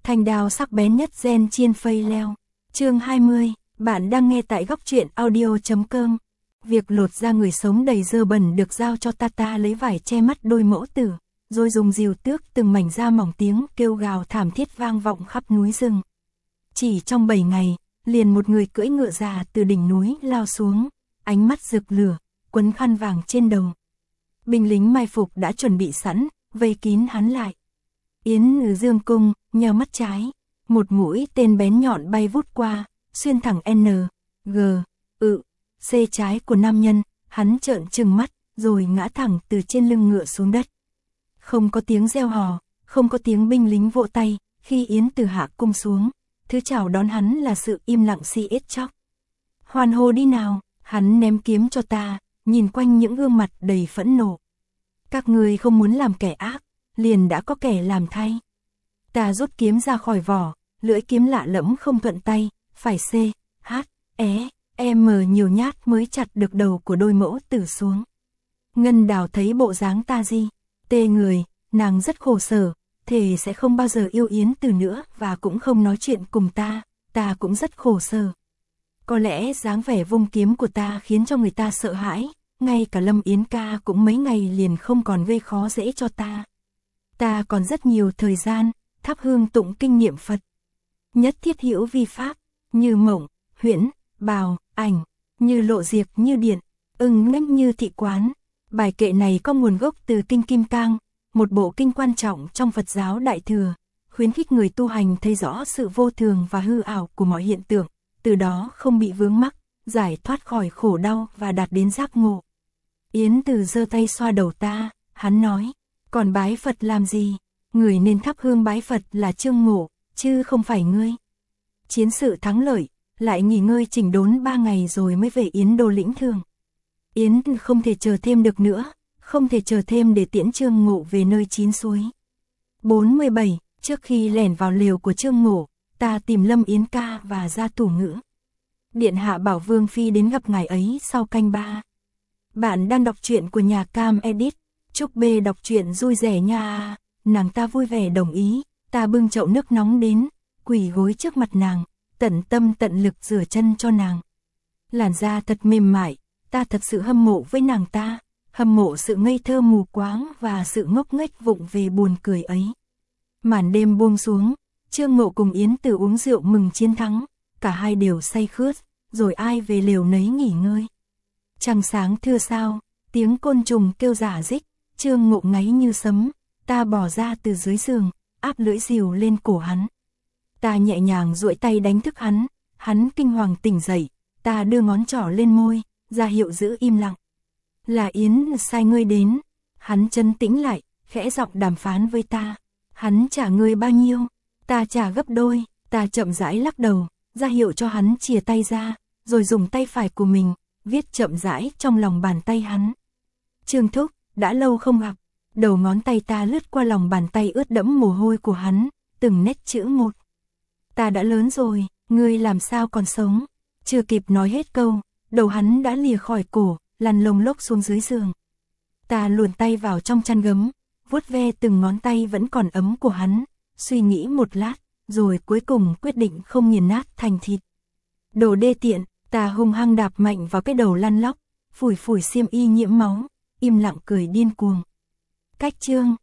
Thanh đao sắc bén nhất gen chiên phây leo. Chương 20, bạn đang nghe tại góc truyện audio.com. Việc lột da người sống đầy dơ bẩn được giao cho Tata lấy vải che mắt đôi mẫu tử, rồi dùng rìu tước từng mảnh da mỏng, tiếng kêu gào thảm thiết vang vọng khắp núi rừng. Chỉ trong 7 ngày, liền một người cưỡi ngựa già từ đỉnh núi lao xuống, ánh mắt rực lửa, quấn khăn vàng trên đầu. Binh lính mai phục đã chuẩn bị sẵn, vây kín hắn lại. Yến Nữ dương cung, nheo mắt trái, một mũi tên bén nhọn bay vút qua, xuyên thẳng N, G, C trái của nam nhân, hắn trợn trừng mắt, rồi ngã thẳng từ trên lưng ngựa xuống đất. Không có tiếng reo hò, không có tiếng binh lính vỗ tay, khi Yến từ hạ cung xuống, thứ chào đón hắn là sự im lặng si ết chóc. Hoan hô đi nào, hắn ném kiếm cho ta, nhìn quanh những gương mặt đầy phẫn nộ. Các người không muốn làm kẻ ác, liền đã có kẻ làm thay. Ta rút kiếm ra khỏi vỏ, lưỡi kiếm lạ lẫm không thuận tay, phải C, H, E, M nhiều nhát mới chặt được đầu của đôi mẫu tử xuống. Ngân Đào thấy bộ dáng ta di, tê người, nàng rất khổ sở, thề sẽ không bao giờ yêu Yến Từ nữa và cũng không nói chuyện cùng ta cũng rất khổ sở. Có lẽ dáng vẻ vung kiếm của ta khiến cho người ta sợ hãi, ngay cả Lâm Yến ca cũng mấy ngày liền không còn gây khó dễ cho ta. Ta còn rất nhiều thời gian, thắp hương tụng kinh niệm Phật. Nhất thiết hữu vi pháp, như mộng, huyễn, bào, ảnh, như lộ diệt như điện, ngách như thị quán. Bài kệ này có nguồn gốc từ Kinh Kim Cang, một bộ kinh quan trọng trong Phật giáo Đại Thừa, khuyến khích người tu hành thấy rõ sự vô thường và hư ảo của mọi hiện tượng, từ đó không bị vướng mắc, giải thoát khỏi khổ đau và đạt đến giác ngộ. Yến Từ giơ tay xoa đầu ta, hắn nói, còn bái Phật làm gì? Người nên thắp hương bái Phật là Trương Ngộ, chứ không phải ngươi. Chiến sự thắng lợi, lại nghỉ ngơi chỉnh đốn 3 ngày rồi mới về Yến Đô lĩnh thương. Yến không thể chờ thêm được nữa, không thể chờ thêm để tiễn Trương Ngộ về nơi chín suối. 47, trước khi lẻn vào lều của Trương Ngộ, ta tìm Lâm Yến ca và ra tủ ngữ. Điện hạ bảo Vương Phi đến gặp ngài ấy sau canh 3. Bạn đang đọc truyện của nhà Cam Edit, chúc B đọc truyện vui vẻ nha. Nàng ta vui vẻ đồng ý, ta bưng chậu nước nóng đến, quỳ gối trước mặt nàng, tận tâm tận lực rửa chân cho nàng. Làn da thật mềm mại, ta thật sự hâm mộ với nàng ta, hâm mộ sự ngây thơ mù quáng và sự ngốc nghếch vụng về buồn cười ấy. Màn đêm buông xuống, Trương Ngộ cùng Yến Từ uống rượu mừng chiến thắng, cả hai đều say khướt, rồi ai về lều nấy nghỉ ngơi. Trăng sáng thưa sao, tiếng côn trùng kêu rả rích, Trương Ngộ ngáy như sấm, ta bò ra từ dưới giường, áp lưỡi rìu lên cổ hắn. Ta nhẹ nhàng duỗi tay đánh thức hắn kinh hoàng tỉnh dậy, ta đưa ngón trỏ lên môi, ra hiệu giữ im lặng. Là Yến sai ngươi đến, hắn trấn tĩnh lại, khẽ giọng đàm phán với ta. Hắn trả ngươi bao nhiêu, ta trả gấp đôi, ta chậm rãi lắc đầu, ra hiệu cho hắn chìa tay ra, rồi dùng tay phải của mình, viết chậm rãi trong lòng bàn tay hắn. Trương thúc, đã lâu không gặp. Đầu ngón tay ta lướt qua lòng bàn tay ướt đẫm mồ hôi của hắn, từng nét chữ một. Ta đã lớn rồi, ngươi làm sao còn sống? Chưa kịp nói hết câu, đầu hắn đã lìa khỏi cổ, lăn lông lốc xuống dưới giường. Ta luồn tay vào trong chăn gấm, vuốt ve từng ngón tay vẫn còn ấm của hắn, suy nghĩ một lát, rồi cuối cùng quyết định không nghiền nát thành thịt. Đồ đê tiện, ta hung hăng đạp mạnh vào cái đầu lăn lóc, phủi phủi xiêm y nhiễm máu, im lặng cười điên cuồng. Cách chương